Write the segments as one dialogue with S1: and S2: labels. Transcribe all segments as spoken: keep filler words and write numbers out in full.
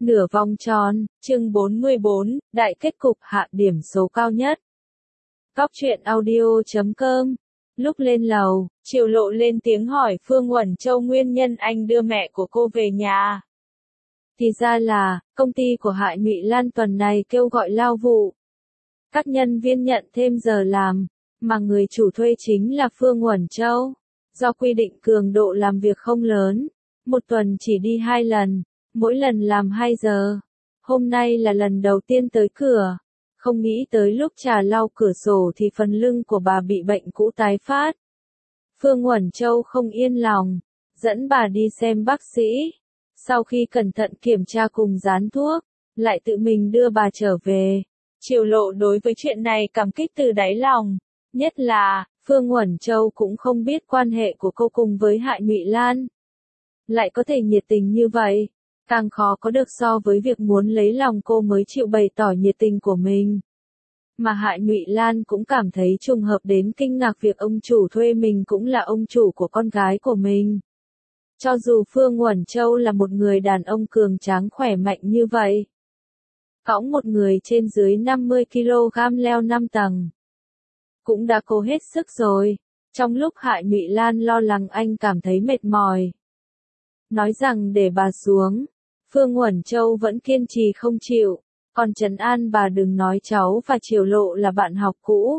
S1: Nửa vòng tròn, chương bốn mươi bốn, đại kết cục hạ điểm số cao nhất. Góc truyện audio chấm com. Lúc lên lầu, Triều Lộ lên tiếng hỏi Phương Uẩn Châu nguyên nhân anh đưa mẹ của cô về nhà. Thì ra là, công ty của Hạ Nhụy Lan tuần này kêu gọi lao vụ. Các nhân viên nhận thêm giờ làm, mà người chủ thuê chính là Phương Uẩn Châu. Do quy định cường độ làm việc không lớn, một tuần chỉ đi hai lần, mỗi lần làm hai giờ. Hôm nay là lần đầu tiên tới cửa, không nghĩ tới lúc trà lau cửa sổ thì phần lưng của bà bị bệnh cũ tái phát. Phương Uẩn Châu không yên lòng, dẫn bà đi xem bác sĩ. Sau khi cẩn thận kiểm tra cùng dán thuốc, lại tự mình đưa bà trở về. Triều Lộ đối với chuyện này cảm kích từ đáy lòng, nhất là, Phương Uẩn Châu cũng không biết quan hệ của cô cùng với Hạ Nhụy Lan. Lại có thể nhiệt tình như vậy, càng khó có được so với việc muốn lấy lòng cô mới chịu bày tỏ nhiệt tình của mình. Mà Hạ Nhụy Lan cũng cảm thấy trùng hợp đến kinh ngạc việc ông chủ thuê mình cũng là ông chủ của con gái của mình. Cho dù Phương Uẩn Châu là một người đàn ông cường tráng khỏe mạnh như vậy, cõng một người trên dưới năm mươi ki lô gam leo năm tầng, cũng đã cố hết sức rồi. Trong lúc Hạ Nhụy Lan lo lắng anh cảm thấy mệt mỏi, nói rằng để bà xuống, Phương Uẩn Châu vẫn kiên trì không chịu, còn trấn an bà đừng nói cháu và Triều Lộ là bạn học cũ.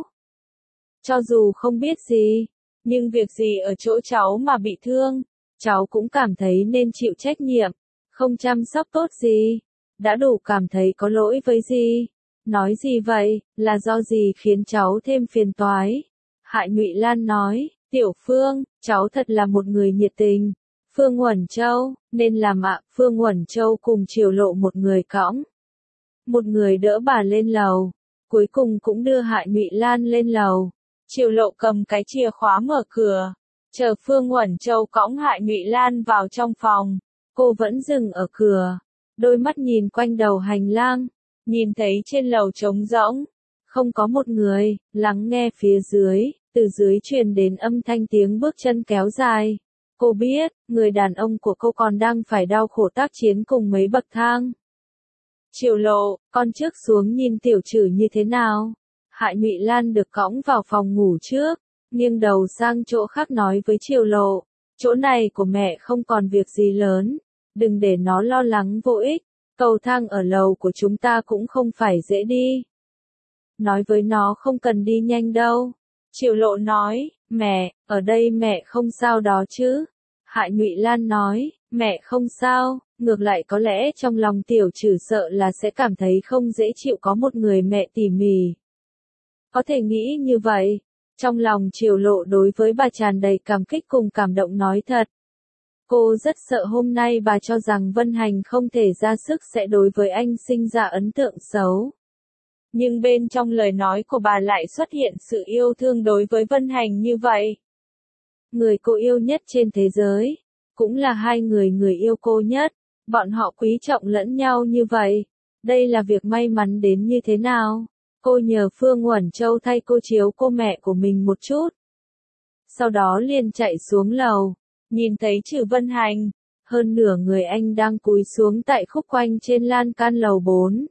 S1: Cho dù không biết gì, nhưng việc gì ở chỗ cháu mà bị thương, cháu cũng cảm thấy nên chịu trách nhiệm, không chăm sóc tốt gì, đã đủ cảm thấy có lỗi với gì. Nói gì vậy, là do gì khiến cháu thêm phiền toái? Hạ Nhụy Lan nói, Tiểu Phương, cháu thật là một người nhiệt tình. Phương Uẩn Châu, nên làm ạ. Phương Uẩn Châu cùng Triều Lộ một người cõng, một người đỡ bà lên lầu, cuối cùng cũng đưa Hạ Nhụy Lan lên lầu. Triều Lộ cầm cái chìa khóa mở cửa, chờ Phương Uẩn Châu cõng Hạ Nhụy Lan vào trong phòng. Cô vẫn dừng ở cửa, đôi mắt nhìn quanh đầu hành lang, nhìn thấy trên lầu trống rỗng, không có một người, lắng nghe phía dưới, từ dưới truyền đến âm thanh tiếng bước chân kéo dài. Cô biết, người đàn ông của cô còn đang phải đau khổ tác chiến cùng mấy bậc thang. Triều Lộ, con trước xuống nhìn tiểu trừ như thế nào? Hạ Nhụy Lan được cõng vào phòng ngủ trước, nghiêng đầu sang chỗ khác nói với Triều Lộ, chỗ này của mẹ không còn việc gì lớn, đừng để nó lo lắng vô ích, cầu thang ở lầu của chúng ta cũng không phải dễ đi. Nói với nó không cần đi nhanh đâu. Triều Lộ nói, mẹ, ở đây mẹ không sao đó chứ? Hạ Nhụy Lan nói, mẹ không sao, ngược lại có lẽ trong lòng tiểu trừ sợ là sẽ cảm thấy không dễ chịu có một người mẹ tỉ mỉ. Có thể nghĩ như vậy. Trong lòng Triều Lộ đối với bà tràn đầy cảm kích cùng cảm động nói thật. Cô rất sợ hôm nay bà cho rằng Vân Hành không thể ra sức sẽ đối với anh sinh ra ấn tượng xấu. Nhưng bên trong lời nói của bà lại xuất hiện sự yêu thương đối với Vân Hành như vậy. Người cô yêu nhất trên thế giới, cũng là hai người người yêu cô nhất, bọn họ quý trọng lẫn nhau như vậy. Đây là việc may mắn đến như thế nào? Cô nhờ Phương Uẩn Châu thay cô chiếu cô mẹ của mình một chút. Sau đó liền chạy xuống lầu, nhìn thấy Trừ Vân Hành, hơn nửa người anh đang cúi xuống tại khúc quanh trên lan can lầu bốn.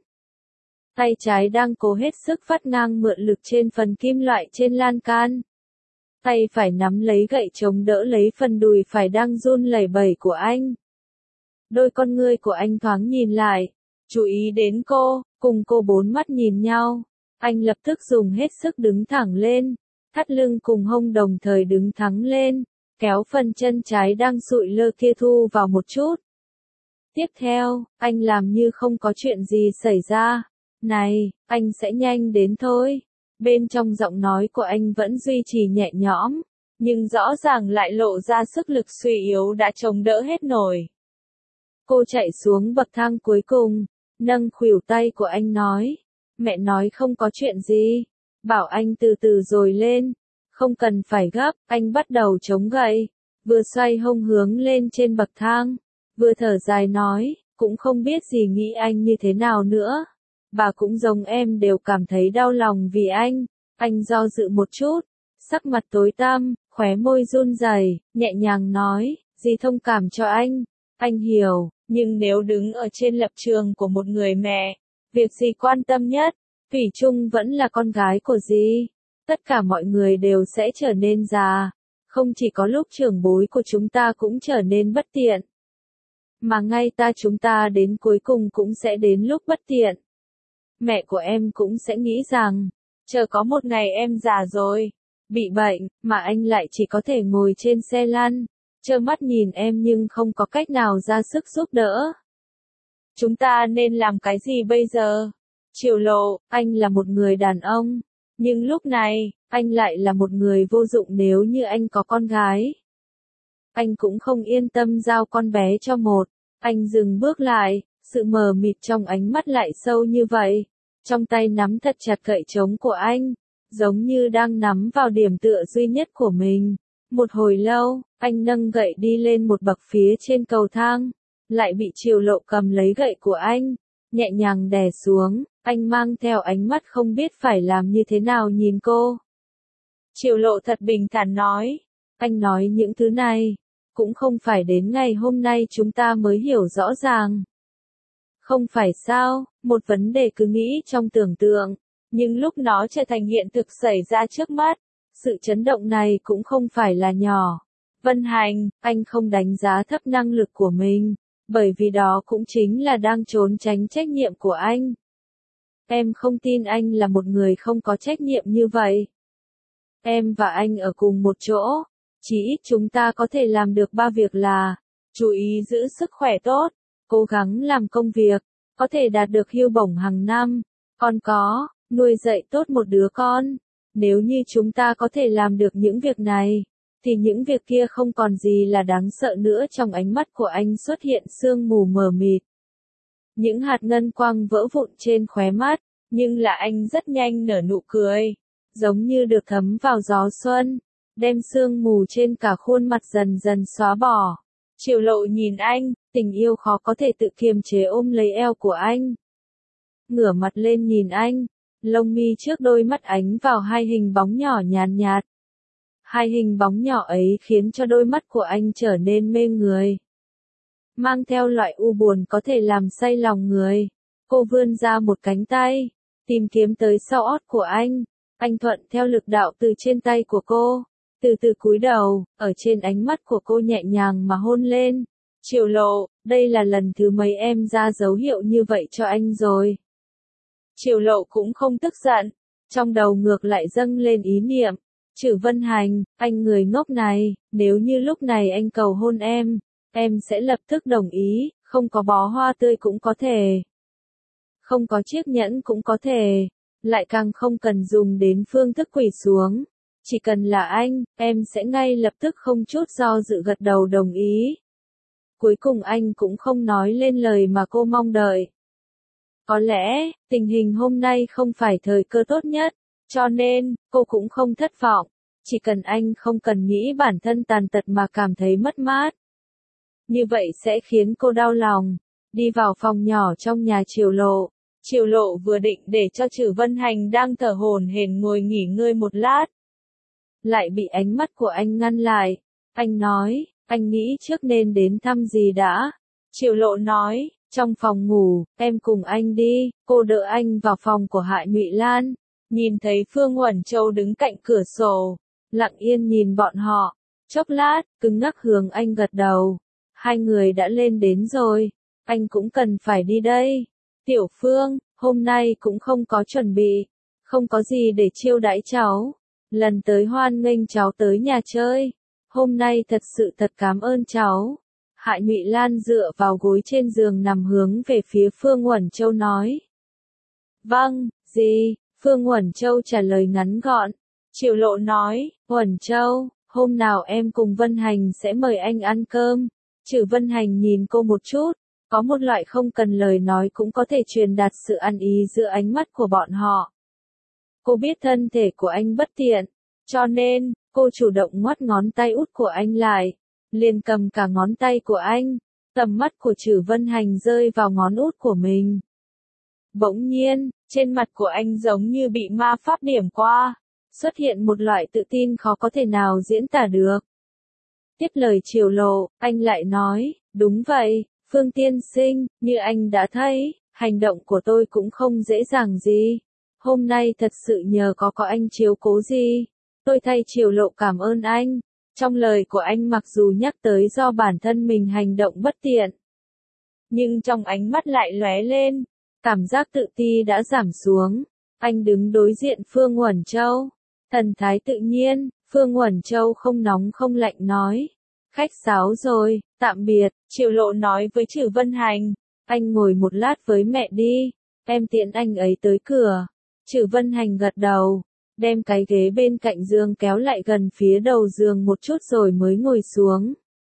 S1: Tay trái đang cố hết sức phát ngang mượn lực trên phần kim loại trên lan can. Tay phải nắm lấy gậy chống đỡ lấy phần đùi phải đang run lẩy bẩy của anh. Đôi con ngươi của anh thoáng nhìn lại, chú ý đến cô, cùng cô bốn mắt nhìn nhau. Anh lập tức dùng hết sức đứng thẳng lên, thắt lưng cùng hông đồng thời đứng thẳng lên, kéo phần chân trái đang sụi lơ kia thu vào một chút. Tiếp theo, anh làm như không có chuyện gì xảy ra. Này, anh sẽ nhanh đến thôi. Bên trong giọng nói của anh vẫn duy trì nhẹ nhõm, nhưng rõ ràng lại lộ ra sức lực suy yếu đã chống đỡ hết nổi. Cô chạy xuống bậc thang cuối cùng, nâng khuỷu tay của anh nói, mẹ nói không có chuyện gì, bảo anh từ từ rồi lên, không cần phải gấp. Anh bắt đầu chống gậy, vừa xoay hông hướng lên trên bậc thang, vừa thở dài nói, cũng không biết gì nghĩ anh như thế nào nữa. Bà cũng giống em đều cảm thấy đau lòng vì anh. Anh do dự một chút, sắc mặt tối tăm, khóe môi run rẩy, nhẹ nhàng nói, dì thông cảm cho anh. Anh hiểu, Nhưng nếu đứng ở trên lập trường của một người mẹ, việc gì quan tâm nhất, thủy chung vẫn là con gái của dì. Tất cả mọi người đều sẽ trở nên già. Không chỉ có lúc trưởng bối của chúng ta cũng trở nên bất tiện. Mà ngay ta chúng ta đến cuối cùng cũng sẽ đến lúc bất tiện. Mẹ của em cũng sẽ nghĩ rằng, chờ có một ngày em già rồi, bị bệnh, mà anh lại chỉ có thể ngồi trên xe lăn, trơ mắt nhìn em nhưng không có cách nào ra sức giúp đỡ. Chúng ta nên làm cái gì bây giờ? Triều Lộ, anh là một người đàn ông, nhưng lúc này, anh lại là một người vô dụng nếu như anh có con gái. Anh cũng không yên tâm giao con bé cho một. Anh dừng bước lại, sự mờ mịt trong ánh mắt lại sâu như vậy. Trong tay nắm thật chặt gậy trống của anh, giống như đang nắm vào điểm tựa duy nhất của mình. Một hồi lâu, anh nâng gậy đi lên một bậc phía trên cầu thang, lại bị Triều Lộ cầm lấy gậy của anh, nhẹ nhàng đè xuống. Anh mang theo ánh mắt không biết phải làm như thế nào nhìn cô. Triều Lộ thật bình thản nói, anh nói những thứ này, cũng không phải đến ngày hôm nay chúng ta mới hiểu rõ ràng. Không phải sao, một vấn đề cứ nghĩ trong tưởng tượng, nhưng lúc nó trở thành hiện thực xảy ra trước mắt, sự chấn động này cũng không phải là nhỏ. Vân Hành, anh không đánh giá thấp năng lực của mình, bởi vì đó cũng chính là đang trốn tránh trách nhiệm của anh. Em không tin anh là một người không có trách nhiệm như vậy. Em và anh ở cùng một chỗ, chỉ ít chúng ta có thể làm được ba việc là, chú ý giữ sức khỏe tốt, cố gắng làm công việc, có thể đạt được hưu bổng hàng năm, còn có, nuôi dạy tốt một đứa con. Nếu như chúng ta có thể làm được những việc này, thì những việc kia không còn gì là đáng sợ nữa. Trong ánh mắt của anh xuất hiện sương mù mờ mịt. Những hạt ngân quang vỡ vụn trên khóe mắt, nhưng là anh rất nhanh nở nụ cười, giống như được thấm vào gió xuân, đem sương mù trên cả khuôn mặt dần dần xóa bỏ. Triều Lộ nhìn anh, tình yêu khó có thể tự kiềm chế ôm lấy eo của anh. Ngửa mặt lên nhìn anh, lông mi trước đôi mắt ánh vào hai hình bóng nhỏ nhàn nhạt, nhạt. Hai hình bóng nhỏ ấy khiến cho đôi mắt của anh trở nên mê người. Mang theo loại u buồn có thể làm say lòng người. Cô vươn ra một cánh tay, tìm kiếm tới sau ót của anh. Anh thuận theo lực đạo từ trên tay của cô, từ từ cúi đầu, ở trên ánh mắt của cô nhẹ nhàng mà hôn lên. Triều Lộ, đây là lần thứ mấy em ra dấu hiệu như vậy cho anh rồi. Triều Lộ cũng không tức giận, trong đầu ngược lại dâng lên ý niệm. Trử Vân Hành, anh người ngốc này, nếu như lúc này anh cầu hôn em, em sẽ lập tức đồng ý, không có bó hoa tươi cũng có thể. Không có chiếc nhẫn cũng có thể, lại càng không cần dùng đến phương thức quỳ xuống. Chỉ cần là anh, em sẽ ngay lập tức không chút do dự gật đầu đồng ý. Cuối cùng anh cũng không nói lên lời mà cô mong đợi. Có lẽ, tình hình hôm nay không phải thời cơ tốt nhất, cho nên, cô cũng không thất vọng. Chỉ cần anh không cần nghĩ bản thân tàn tật mà cảm thấy mất mát. Như vậy sẽ khiến cô đau lòng. Đi vào phòng nhỏ trong nhà Triều Lộ. Triều Lộ vừa định để cho Trử Vân Hành đang thở hổn hển ngồi nghỉ ngơi một lát. Lại bị ánh mắt của anh ngăn lại. Anh nói, anh nghĩ trước nên đến thăm gì đã. Triều Lộ nói, trong phòng ngủ, em cùng anh đi. Cô đỡ anh vào phòng của Hạ Nhụy Lan. Nhìn thấy Phương Uẩn Châu đứng cạnh cửa sổ, lặng yên nhìn bọn họ. Chốc lát, cứng ngắc hướng anh gật đầu. Hai người đã lên đến rồi. Anh cũng cần phải đi đây. Tiểu Phương, hôm nay cũng không có chuẩn bị. Không có gì để chiêu đãi cháu. Lần tới hoan nghênh cháu tới nhà chơi. Hôm nay thật sự thật cảm ơn cháu. Hạ Nhụy Lan dựa vào gối trên giường nằm hướng về phía Phương Uẩn Châu nói. Vâng, gì? Phương Uẩn Châu trả lời ngắn gọn. Triều Lộ nói, Uẩn Châu, hôm nào em cùng Vân Hành sẽ mời anh ăn cơm. Trử Vân Hành nhìn cô một chút, có một loại không cần lời nói cũng có thể truyền đạt sự ăn ý giữa ánh mắt của bọn họ. Cô biết thân thể của anh bất tiện, cho nên, cô chủ động ngoắt ngón tay út của anh lại, liền cầm cả ngón tay của anh, tầm mắt của Trử Vân Hành rơi vào ngón út của mình. Bỗng nhiên, trên mặt của anh giống như bị ma pháp điểm qua, xuất hiện một loại tự tin khó có thể nào diễn tả được. Tiếp lời Triều Lộ, anh lại nói, đúng vậy, Phương tiên sinh, như anh đã thấy, hành động của tôi cũng không dễ dàng gì. Hôm nay thật sự nhờ có có anh chiếu cố gì. Tôi thay Triều Lộ cảm ơn anh. Trong lời của anh mặc dù nhắc tới do bản thân mình hành động bất tiện, nhưng trong ánh mắt lại lóe lên, cảm giác tự ti đã giảm xuống. Anh đứng đối diện Phương Uẩn Châu. Thần thái tự nhiên, Phương Uẩn Châu không nóng không lạnh nói. Khách sáo rồi, tạm biệt, Triều Lộ nói với Trử Vân Hành. Anh ngồi một lát với mẹ đi, em tiễn anh ấy tới cửa. Trử Vân Hành gật đầu, đem cái ghế bên cạnh giường kéo lại gần phía đầu giường một chút rồi mới ngồi xuống.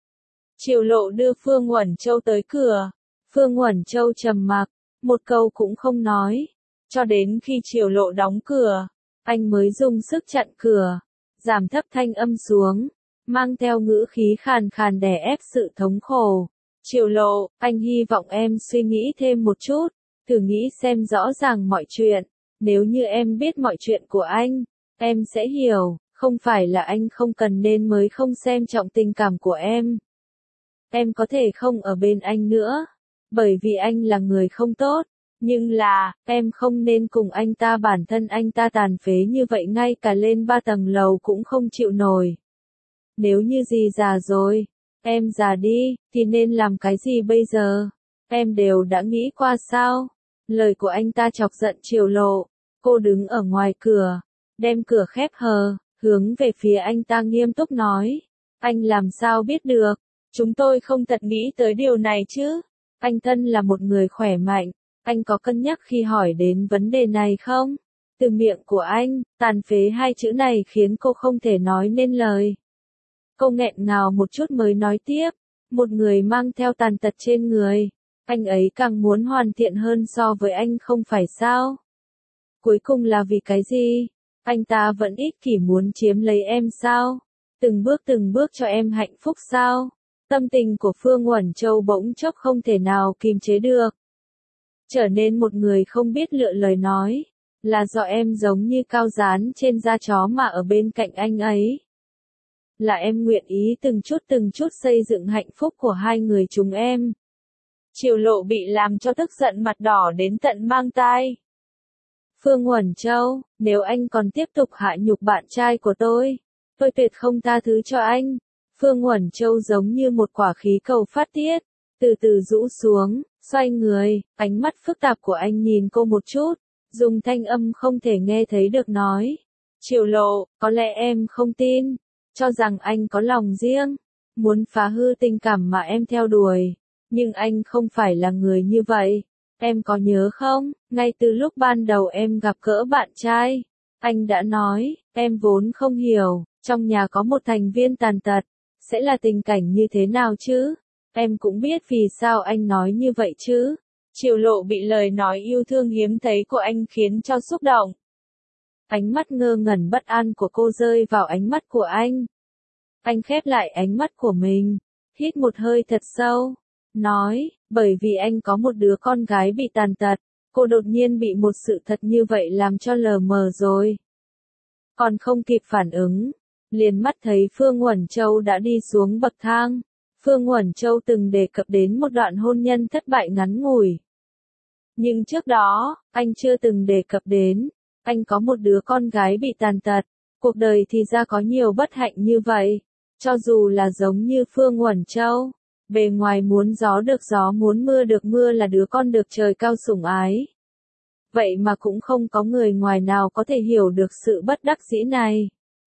S1: Triều Lộ đưa Phương Uẩn Châu tới cửa. Phương Uẩn Châu trầm mặc, một câu cũng không nói. Cho đến khi Triều Lộ đóng cửa, anh mới dùng sức chặn cửa, giảm thấp thanh âm xuống, mang theo ngữ khí khàn khàn đè ép sự thống khổ. Triều Lộ, anh hy vọng em suy nghĩ thêm một chút, thử nghĩ xem rõ ràng mọi chuyện. Nếu như em biết mọi chuyện của anh, em sẽ hiểu, không phải là anh không cần nên mới không xem trọng tình cảm của em. Em có thể không ở bên anh nữa, bởi vì anh là người không tốt, nhưng là, em không nên cùng anh ta, bản thân anh ta tàn phế như vậy ngay cả lên ba tầng lầu cũng không chịu nổi. Nếu như gì già rồi, em già đi, thì nên làm cái gì bây giờ? Em đều đã nghĩ qua sao? Lời của anh ta chọc giận Triều Lộ. Cô đứng ở ngoài cửa, đem cửa khép hờ, hướng về phía anh ta nghiêm túc nói. Anh làm sao biết được? Chúng tôi không thật nghĩ tới điều này chứ. Anh thân là một người khỏe mạnh, anh có cân nhắc khi hỏi đến vấn đề này không? Từ miệng của anh, tàn phế hai chữ này khiến cô không thể nói nên lời. Cô nghẹn ngào một chút mới nói tiếp. Một người mang theo tàn tật trên người, anh ấy càng muốn hoàn thiện hơn so với anh không phải sao? Cuối cùng là vì cái gì? Anh ta vẫn ích kỷ muốn chiếm lấy em sao? Từng bước từng bước cho em hạnh phúc sao? Tâm tình của Phương Uẩn Châu bỗng chốc không thể nào kìm chế được. Trở nên một người không biết lựa lời nói. Là do em giống như cao dán trên da chó mà ở bên cạnh anh ấy. Là em nguyện ý từng chút từng chút xây dựng hạnh phúc của hai người chúng em. Triều Lộ bị làm cho tức giận mặt đỏ đến tận mang tai. Phương Uẩn Châu, nếu anh còn tiếp tục hạ nhục bạn trai của tôi, tôi tuyệt không tha thứ cho anh. Phương Uẩn Châu giống như một quả khí cầu phát tiết, từ từ rũ xuống, xoay người, ánh mắt phức tạp của anh nhìn cô một chút, dùng thanh âm không thể nghe thấy được nói. Triều Lộ, có lẽ em không tin, cho rằng anh có lòng riêng, muốn phá hư tình cảm mà em theo đuổi, nhưng anh không phải là người như vậy. Em có nhớ không, ngay từ lúc ban đầu em gặp gỡ bạn trai, anh đã nói, em vốn không hiểu, trong nhà có một thành viên tàn tật, sẽ là tình cảnh như thế nào chứ? Em cũng biết vì sao anh nói như vậy chứ? Triều Lộ bị lời nói yêu thương hiếm thấy của anh khiến cho xúc động. Ánh mắt ngơ ngẩn bất an của cô rơi vào ánh mắt của anh. Anh khép lại ánh mắt của mình, hít một hơi thật sâu, nói, bởi vì anh có một đứa con gái bị tàn tật, cô đột nhiên bị một sự thật như vậy làm cho lờ mờ rồi. Còn không kịp phản ứng, liền mắt thấy Phương Uẩn Châu đã đi xuống bậc thang. Phương Uẩn Châu từng đề cập đến một đoạn hôn nhân thất bại ngắn ngủi. Nhưng trước đó, anh chưa từng đề cập đến, anh có một đứa con gái bị tàn tật, cuộc đời thì ra có nhiều bất hạnh như vậy. Cho dù là giống như Phương Uẩn Châu, bề ngoài muốn gió được gió muốn mưa được mưa là đứa con được trời cao sủng ái. Vậy mà cũng không có người ngoài nào có thể hiểu được sự bất đắc dĩ này.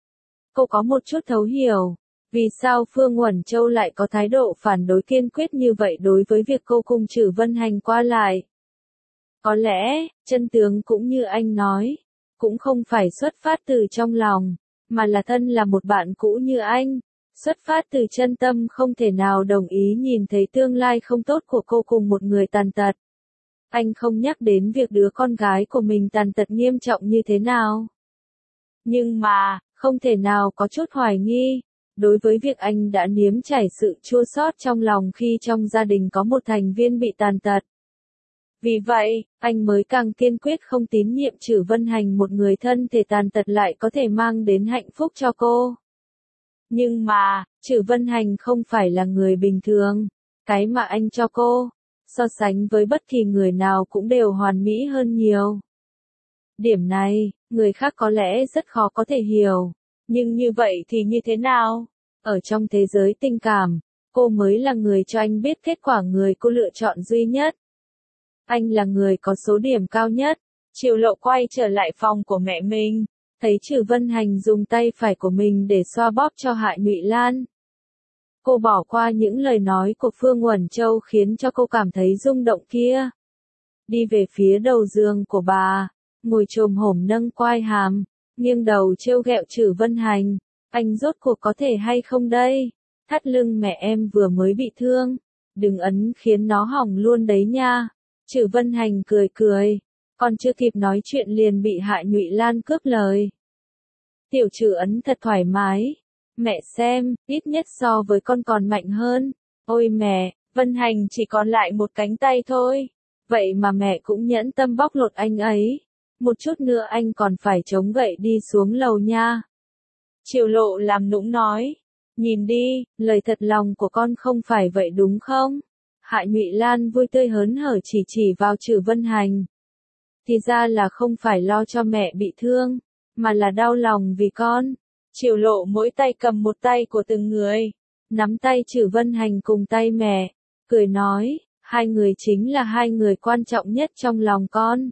S1: Cô có một chút thấu hiểu, vì sao Phương Uẩn Châu lại có thái độ phản đối kiên quyết như vậy đối với việc cô cùng Trử Vân Hành qua lại. Có lẽ, chân tướng cũng như anh nói, cũng không phải xuất phát từ trong lòng, mà là thân là một bạn cũ như anh, xuất phát từ chân tâm không thể nào đồng ý nhìn thấy tương lai không tốt của cô cùng một người tàn tật. Anh không nhắc đến việc đứa con gái của mình tàn tật nghiêm trọng như thế nào. Nhưng mà, không thể nào có chút hoài nghi, đối với việc anh đã nếm trải sự chua xót trong lòng khi trong gia đình có một thành viên bị tàn tật. Vì vậy, anh mới càng kiên quyết không tín nhiệm Trử Vân Hành, một người thân thể tàn tật lại có thể mang đến hạnh phúc cho cô. Nhưng mà, Trử Vân Hành không phải là người bình thường. Cái mà anh cho cô, so sánh với bất kỳ người nào cũng đều hoàn mỹ hơn nhiều. Điểm này, người khác có lẽ rất khó có thể hiểu. Nhưng như vậy thì như thế nào? Ở trong thế giới tình cảm, cô mới là người cho anh biết kết quả người cô lựa chọn duy nhất. Anh là người có số điểm cao nhất. Triệu Lộ quay trở lại phòng của mẹ mình, thấy Trử Vân Hành dùng tay phải của mình để xoa bóp cho Hạ Nhụy Lan. Cô bỏ qua những lời nói của Phương Uẩn Châu khiến cho cô cảm thấy rung động kia. Đi về phía đầu giường của bà, ngồi chồm hổm nâng quai hàm, nghiêng đầu trêu ghẹo Trử Vân Hành. Anh rốt cuộc có thể hay không đây? Thắt lưng mẹ em vừa mới bị thương. Đừng ấn khiến nó hỏng luôn đấy nha. Trử Vân Hành cười cười. Còn chưa kịp nói chuyện liền bị Hạ Nhụy Lan cướp lời. Tiểu Trử ấn thật thoải mái. Mẹ xem, ít nhất so với con còn mạnh hơn. Ôi mẹ, Vân Hành chỉ còn lại một cánh tay thôi. Vậy mà mẹ cũng nhẫn tâm bóc lột anh ấy. Một chút nữa anh còn phải chống gậy đi xuống lầu nha. Triệu Lộ làm nũng nói. Nhìn đi, lời thật lòng của con không phải vậy đúng không? Hạ Nhụy Lan vui tươi hớn hở chỉ chỉ vào Trử Vân Hành. Thì ra là không phải lo cho mẹ bị thương, mà là đau lòng vì con. Triệu Lộ mỗi tay cầm một tay của từng người, nắm tay Trử Vân Hành cùng tay mẹ, cười nói, hai người chính là hai người quan trọng nhất trong lòng con.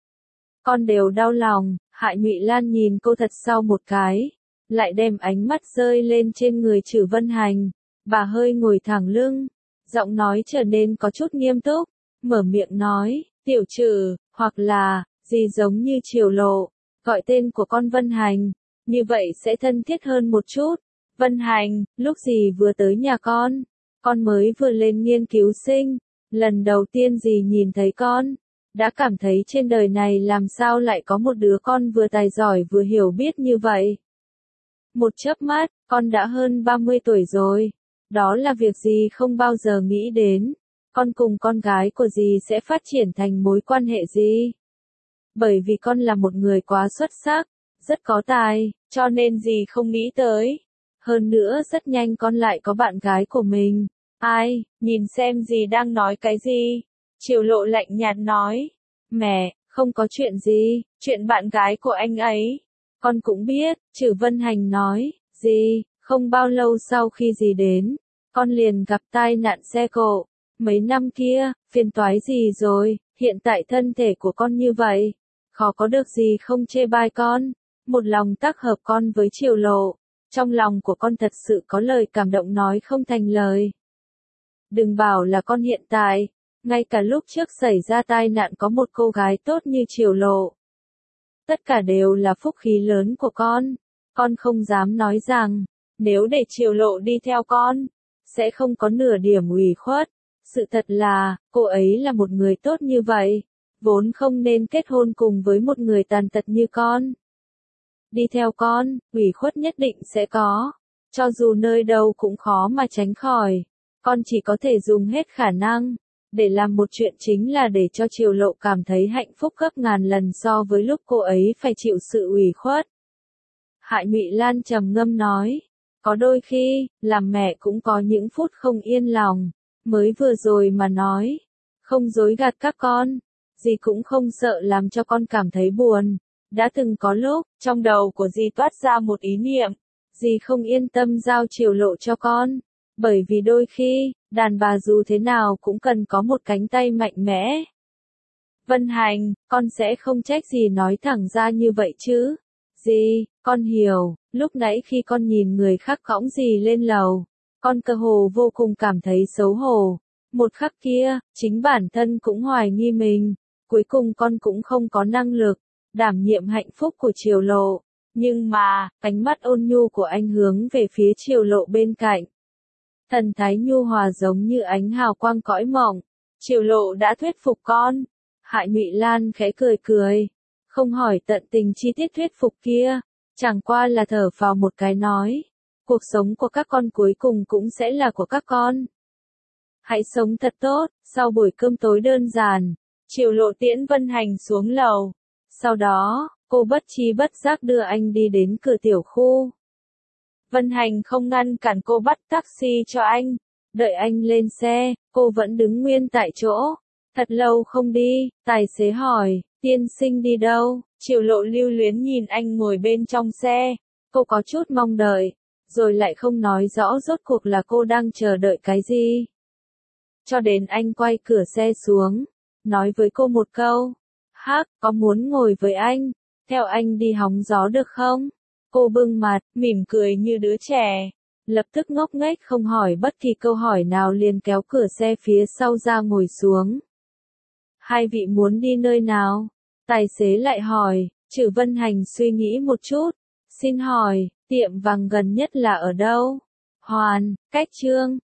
S1: Con đều đau lòng. Hạ Nhụy Lan nhìn cô thật sâu một cái, lại đem ánh mắt rơi lên trên người Trử Vân Hành. Bà hơi ngồi thẳng lưng, giọng nói trở nên có chút nghiêm túc, mở miệng nói, Tiểu Trử, hoặc là, gì giống như Triệu Lộ, gọi tên của con Vân Hành, như vậy sẽ thân thiết hơn một chút. Vân Hành, lúc gì vừa tới nhà con, con mới vừa lên nghiên cứu sinh, lần đầu tiên gì nhìn thấy con, đã cảm thấy trên đời này làm sao lại có một đứa con vừa tài giỏi vừa hiểu biết như vậy. Một chớp mắt, con đã hơn ba mươi tuổi rồi. Đó là việc gì không bao giờ nghĩ đến. Con cùng con gái của dì sẽ phát triển thành mối quan hệ gì? Bởi vì con là một người quá xuất sắc, rất có tài, cho nên dì không nghĩ tới. Hơn nữa rất nhanh con lại có bạn gái của mình. Ai, nhìn xem dì đang nói cái gì? Triệu Lộ lạnh nhạt nói. Mẹ, không có chuyện gì, chuyện bạn gái của anh ấy. Con cũng biết, Trử Vân Hành nói, dì, không bao lâu sau khi dì đến, con liền gặp tai nạn xe cộ. Mấy năm kia, phiền toái gì rồi, hiện tại thân thể của con như vậy, khó có được gì không chê bai con. Một lòng tác hợp con với Triệu Lộ, trong lòng của con thật sự có lời cảm động nói không thành lời. Đừng bảo là con hiện tại, ngay cả lúc trước xảy ra tai nạn có một cô gái tốt như Triệu Lộ. Tất cả đều là phúc khí lớn của con. Con không dám nói rằng, nếu để Triệu Lộ đi theo con, sẽ không có nửa điểm ủy khuất. Sự thật là, cô ấy là một người tốt như vậy, vốn không nên kết hôn cùng với một người tàn tật như con. Đi theo con, ủy khuất nhất định sẽ có. Cho dù nơi đâu cũng khó mà tránh khỏi. Con chỉ có thể dùng hết khả năng để làm một chuyện, chính là để cho Triệu Lộ cảm thấy hạnh phúc gấp ngàn lần so với lúc cô ấy phải chịu sự ủy khuất. Hạ Nhụy Lan trầm ngâm nói, có đôi khi, làm mẹ cũng có những phút không yên lòng. Mới vừa rồi mà nói, không dối gạt các con, dì cũng không sợ làm cho con cảm thấy buồn. Đã từng có lúc, trong đầu của dì toát ra một ý niệm, dì không yên tâm giao Triệu Lộ cho con. Bởi vì đôi khi, đàn bà dù thế nào cũng cần có một cánh tay mạnh mẽ. Vân Hành, con sẽ không trách dì nói thẳng ra như vậy chứ. Dì, con hiểu, lúc nãy khi con nhìn người khác cõng dì lên lầu, con cơ hồ vô cùng cảm thấy xấu hổ. Một khắc kia, chính bản thân cũng hoài nghi mình. Cuối cùng con cũng không có năng lực đảm nhiệm hạnh phúc của Triệu Lộ. Nhưng mà, ánh mắt ôn nhu của anh hướng về phía Triệu Lộ bên cạnh. Thần thái nhu hòa giống như ánh hào quang cõi mộng. Triệu Lộ đã thuyết phục con. Hạ Nhụy Lan khẽ cười cười, không hỏi tận tình chi tiết thuyết phục kia, chẳng qua là thở phào một cái nói, cuộc sống của các con cuối cùng cũng sẽ là của các con. Hãy sống thật tốt. Sau buổi cơm tối đơn giản, Triệu Lộ tiễn Vân Hành xuống lầu. Sau đó, cô bất chi bất giác đưa anh đi đến cửa tiểu khu. Vân Hành không ngăn cản cô bắt taxi cho anh. Đợi anh lên xe, cô vẫn đứng nguyên tại chỗ. Thật lâu không đi, tài xế hỏi, tiên sinh đi đâu? Triệu Lộ lưu luyến nhìn anh ngồi bên trong xe. Cô có chút mong đợi, rồi lại không nói rõ rốt cuộc là cô đang chờ đợi cái gì. Cho đến anh quay cửa xe xuống, nói với cô một câu, hắc, có muốn ngồi với anh, theo anh đi hóng gió được không? Cô bưng mặt, mỉm cười như đứa trẻ, lập tức ngốc nghếch không hỏi bất kỳ câu hỏi nào liền kéo cửa xe phía sau ra ngồi xuống. Hai vị muốn đi nơi nào? Tài xế lại hỏi. Trử Vân Hành suy nghĩ một chút, xin hỏi, tiệm vàng gần nhất là ở đâu? Hoàn, cách Trương,